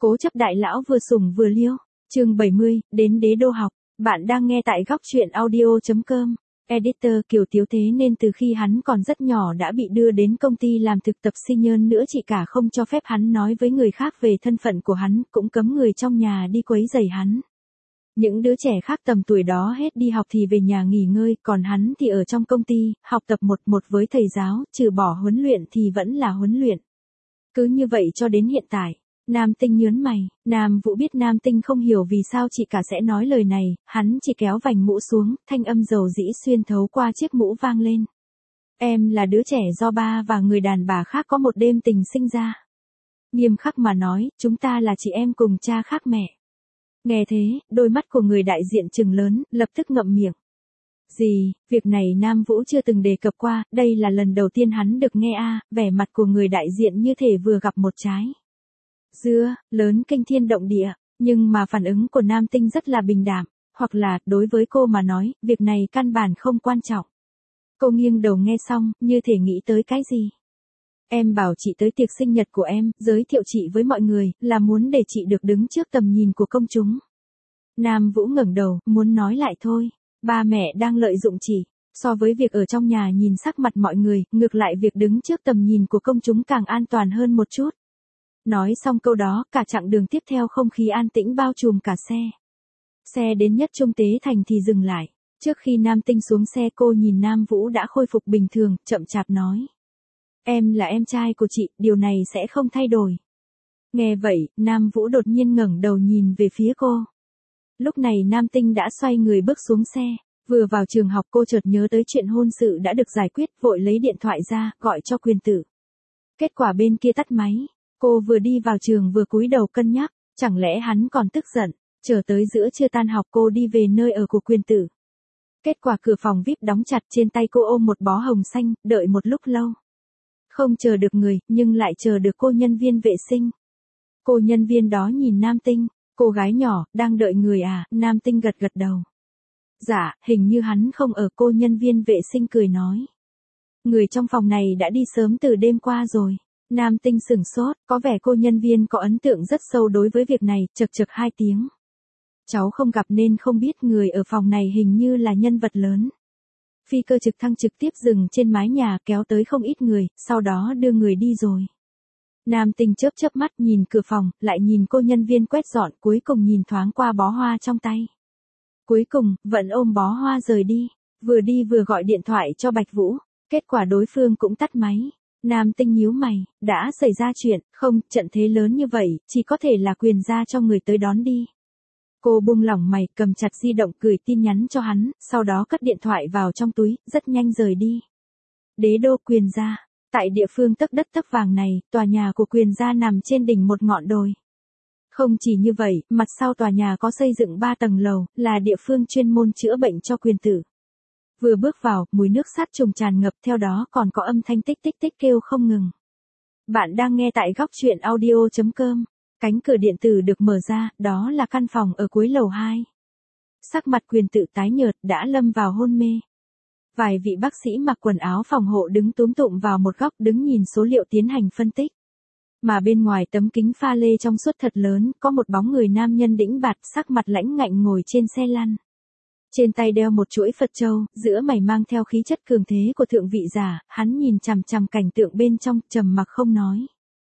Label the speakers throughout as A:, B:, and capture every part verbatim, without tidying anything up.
A: Cố chấp đại lão vừa sủng vừa liêu. Chương bảy mươi, đến đế đô học. Bạn đang nghe tại góc truyện audio chấm com. Editor Kiều Tiếu Thế nên từ khi hắn còn rất nhỏ đã bị đưa đến công ty làm thực tập sinh nhân nữa, chị cả không cho phép hắn nói với người khác về thân phận của hắn, cũng cấm người trong nhà đi quấy rầy hắn. Những đứa trẻ khác tầm tuổi đó hết đi học thì về nhà nghỉ ngơi, còn hắn thì ở trong công ty, học tập một một với thầy giáo, trừ bỏ huấn luyện thì vẫn là huấn luyện. Cứ như vậy cho đến hiện tại. Nam Tinh nhớn mày, Nam Vũ biết Nam Tinh không hiểu vì sao chị cả sẽ nói lời này, hắn chỉ kéo vành mũ xuống, thanh âm dầu dĩ xuyên thấu qua chiếc mũ vang lên. Em là đứa trẻ do ba và người đàn bà khác có một đêm tình sinh ra. Nghiêm khắc mà nói, chúng ta là chị em cùng cha khác mẹ. Nghe thế, đôi mắt của người đại diện trừng lớn, lập tức ngậm miệng. Gì, việc này Nam Vũ chưa từng đề cập qua, đây là lần đầu tiên hắn được nghe a. Vẻ mặt của người đại diện như thể vừa gặp một trái dưa lớn kinh thiên động địa, nhưng mà phản ứng của Nam Tinh rất là bình đạm, hoặc là, đối với cô mà nói, việc này căn bản không quan trọng. Cô nghiêng đầu nghe xong, như thể nghĩ tới cái gì. Em bảo chị tới tiệc sinh nhật của em, giới thiệu chị với mọi người, là muốn để chị được đứng trước tầm nhìn của công chúng. Nam Vũ ngẩng đầu, muốn nói lại thôi, ba mẹ đang lợi dụng chị. So với việc ở trong nhà nhìn sắc mặt mọi người, ngược lại việc đứng trước tầm nhìn của công chúng càng an toàn hơn một chút. Nói xong câu đó, cả chặng đường tiếp theo không khí an tĩnh bao trùm cả xe. Xe đến nhất Trung Tế Thành thì dừng lại. Trước khi Nam Tinh xuống xe, cô nhìn Nam Vũ đã khôi phục bình thường, chậm chạp nói. Em là em trai của chị, điều này sẽ không thay đổi. Nghe vậy, Nam Vũ đột nhiên ngẩng đầu nhìn về phía cô. Lúc này Nam Tinh đã xoay người bước xuống xe. Vừa vào trường học cô chợt nhớ tới chuyện hôn sự đã được giải quyết, vội lấy điện thoại ra, gọi cho Quyền Tử. Kết quả bên kia tắt máy. Cô vừa đi vào trường vừa cúi đầu cân nhắc, chẳng lẽ hắn còn tức giận, chờ tới giữa trưa tan học cô đi về nơi ở của Quyền Tử. Kết quả cửa phòng vi ai pi đóng chặt, trên tay cô ôm một bó hồng xanh, đợi một lúc lâu. Không chờ được người, nhưng lại chờ được cô nhân viên vệ sinh. Cô nhân viên đó nhìn Nam Tinh, cô gái nhỏ, đang đợi người à, Nam Tinh gật gật đầu. Dạ, hình như hắn không ở, cô nhân viên vệ sinh cười nói. Người trong phòng này đã đi sớm từ đêm qua rồi. Nam Tinh sửng sốt, có vẻ cô nhân viên có ấn tượng rất sâu đối với việc này, chật chật hai tiếng. Cháu không gặp nên không biết, người ở phòng này hình như là nhân vật lớn. Phi cơ trực thăng trực tiếp dừng trên mái nhà, kéo tới không ít người, sau đó đưa người đi rồi. Nam Tinh chớp chớp mắt nhìn cửa phòng, lại nhìn cô nhân viên quét dọn, cuối cùng nhìn thoáng qua bó hoa trong tay. Cuối cùng, vẫn ôm bó hoa rời đi, vừa đi vừa gọi điện thoại cho Bạch Vũ, kết quả đối phương cũng tắt máy. Nam Tinh nhíu mày, đã xảy ra chuyện, không, trận thế lớn như vậy, chỉ có thể là Quyền gia cho người tới đón đi. Cô buông lỏng mày, cầm chặt di động gửi tin nhắn cho hắn, sau đó cất điện thoại vào trong túi, rất nhanh rời đi. Đế đô Quyền gia, tại địa phương tấc đất tấc vàng này, tòa nhà của Quyền gia nằm trên đỉnh một ngọn đồi. Không chỉ như vậy, mặt sau tòa nhà có xây dựng ba tầng lầu, là địa phương chuyên môn chữa bệnh cho Quyền Tử. Vừa bước vào, mùi nước sát trùng tràn ngập, theo đó còn có âm thanh tích tích tích kêu không ngừng. Bạn đang nghe tại góc truyện audio chấm com. Cánh cửa điện tử được mở ra, đó là căn phòng ở cuối lầu hai. Sắc mặt Quyền Tử tái nhợt, đã lâm vào hôn mê. Vài vị bác sĩ mặc quần áo phòng hộ đứng túm tụm vào một góc, đứng nhìn số liệu tiến hành phân tích. Mà bên ngoài tấm kính pha lê trong suốt thật lớn, có một bóng người nam nhân đĩnh bạt, sắc mặt lãnh ngạnh ngồi trên xe lăn. Trên tay đeo một chuỗi Phật châu, giữa mày mang theo khí chất cường thế của thượng vị giả, hắn nhìn chằm chằm cảnh tượng bên trong, trầm mặc không nói.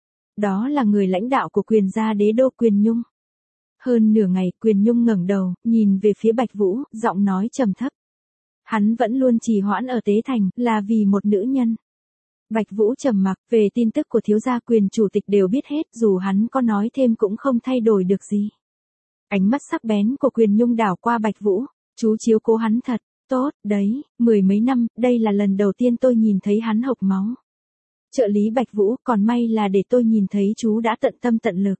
A: Đó là người lãnh đạo của Quyền gia đế đô Quyền Nhung. Hơn nửa ngày, Quyền Nhung ngẩng đầu, nhìn về phía Bạch Vũ, giọng nói trầm thấp. Hắn vẫn luôn trì hoãn ở Tế Thành, là vì một nữ nhân. Bạch Vũ trầm mặc, về tin tức của thiếu gia Quyền chủ tịch đều biết hết, dù hắn có nói thêm cũng không thay đổi được gì. Ánh mắt sắc bén của Quyền Nhung đảo qua Bạch Vũ. Chú chiếu cố hắn thật, tốt, đấy, mười mấy năm, đây là lần đầu tiên tôi nhìn thấy hắn hộc máu. Trợ lý Bạch Vũ, còn may là để tôi nhìn thấy chú đã tận tâm tận lực.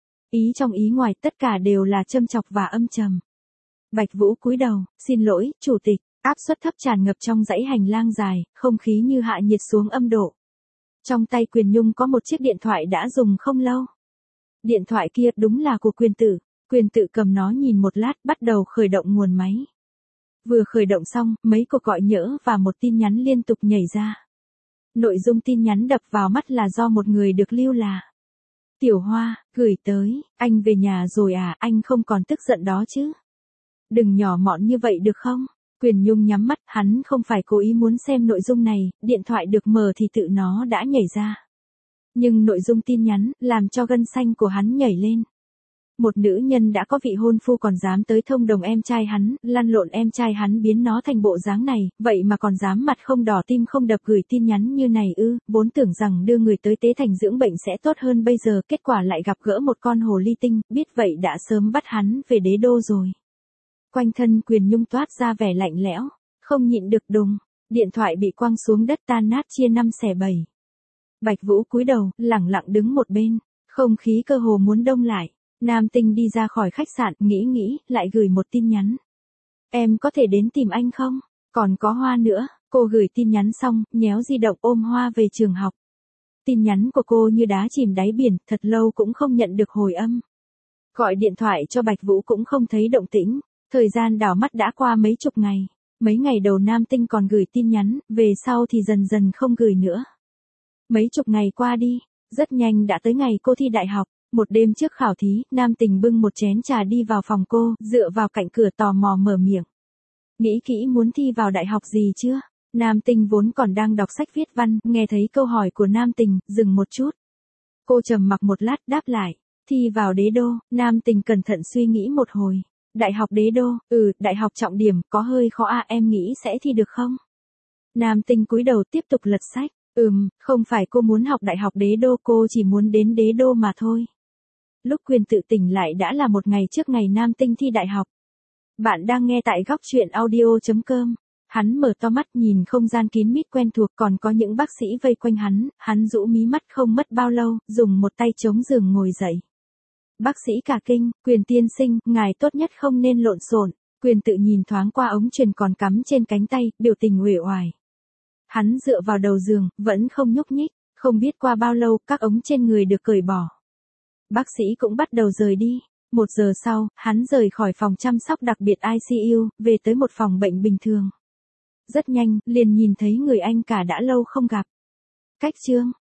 A: Ý trong ý ngoài tất cả đều là châm chọc và âm trầm. Bạch Vũ cúi đầu, xin lỗi, chủ tịch, áp suất thấp tràn ngập trong dãy hành lang dài, không khí như hạ nhiệt xuống âm độ. Trong tay Quyền Nhung có một chiếc điện thoại đã dùng không lâu. Điện thoại kia đúng là của Quyền Tử. Quyền Tử cầm nó nhìn một lát, bắt đầu khởi động nguồn máy. Vừa khởi động xong, mấy cuộc gọi nhỡ và một tin nhắn liên tục nhảy ra. Nội dung tin nhắn đập vào mắt là do một người được lưu là Tiểu Hoa, gửi tới, anh về nhà rồi à, anh không còn tức giận đó chứ? Đừng nhỏ mọn như vậy được không? Quyền Nhung nhắm mắt, hắn không phải cố ý muốn xem nội dung này, điện thoại được mở thì tự nó đã nhảy ra. Nhưng nội dung tin nhắn, làm cho gân xanh của hắn nhảy lên. Một nữ nhân đã có vị hôn phu còn dám tới thông đồng em trai hắn, lăn lộn em trai hắn biến nó thành bộ dáng này, vậy mà còn dám mặt không đỏ tim không đập gửi tin nhắn như này ư, vốn tưởng rằng đưa người tới tế thành dưỡng bệnh sẽ tốt hơn bây giờ, kết quả lại gặp gỡ một con hồ ly tinh, biết vậy đã sớm bắt hắn về đế đô rồi. Quanh thân Quyền Nhung toát ra vẻ lạnh lẽo, không nhịn được đùng, điện thoại bị quăng xuống đất tan nát chia năm xẻ bảy. Bạch Vũ cúi đầu, lẳng lặng đứng một bên, không khí cơ hồ muốn đông lại. Nam Tinh đi ra khỏi khách sạn, nghĩ nghĩ, lại gửi một tin nhắn. Em có thể đến tìm anh không? Còn có Hoa nữa, cô gửi tin nhắn xong, nhéo di động ôm Hoa về trường học. Tin nhắn của cô như đá chìm đáy biển, thật lâu cũng không nhận được hồi âm. Gọi điện thoại cho Bạch Vũ cũng không thấy động tĩnh, thời gian đảo mắt đã qua mấy chục ngày. Mấy ngày đầu Nam Tinh còn gửi tin nhắn, về sau thì dần dần không gửi nữa. Mấy chục ngày qua đi, rất nhanh đã tới ngày cô thi đại học. Một đêm trước khảo thí, Nam Tình bưng một chén trà đi vào phòng cô, dựa vào cạnh cửa tò mò mở miệng. Nghĩ kỹ muốn thi vào đại học gì chưa? Nam Tình vốn còn đang đọc sách viết văn, nghe thấy câu hỏi của Nam Tình, dừng một chút. Cô trầm mặc một lát đáp lại. Thi vào đế đô, Nam Tình cẩn thận suy nghĩ một hồi. Đại học đế đô, ừ, đại học trọng điểm, có hơi khó à, em nghĩ sẽ thi được không? Nam Tình cúi đầu tiếp tục lật sách. Ừm, không phải cô muốn học đại học đế đô, cô chỉ muốn đến đế đô mà thôi. Lúc Quyền tự tỉnh lại đã là một ngày trước ngày Nam Tinh thi đại học. Bạn đang nghe tại góc truyện audio chấm com. Hắn mở to mắt nhìn không gian kín mít quen thuộc, còn có những bác sĩ vây quanh hắn, hắn rũ mí mắt không mất bao lâu, dùng một tay chống giường ngồi dậy. Bác sĩ cả kinh, Quyền tiên sinh, ngài tốt nhất không nên lộn xộn. Quyền tự nhìn thoáng qua ống truyền còn cắm trên cánh tay, biểu tình uể oải. Hắn dựa vào đầu giường, vẫn không nhúc nhích, không biết qua bao lâu, các ống trên người được cởi bỏ. Bác sĩ cũng bắt đầu rời đi. Một giờ sau, hắn rời khỏi phòng chăm sóc đặc biệt I C U, về tới một phòng bệnh bình thường. Rất nhanh, liền nhìn thấy người anh cả đã lâu không gặp. Cách chương,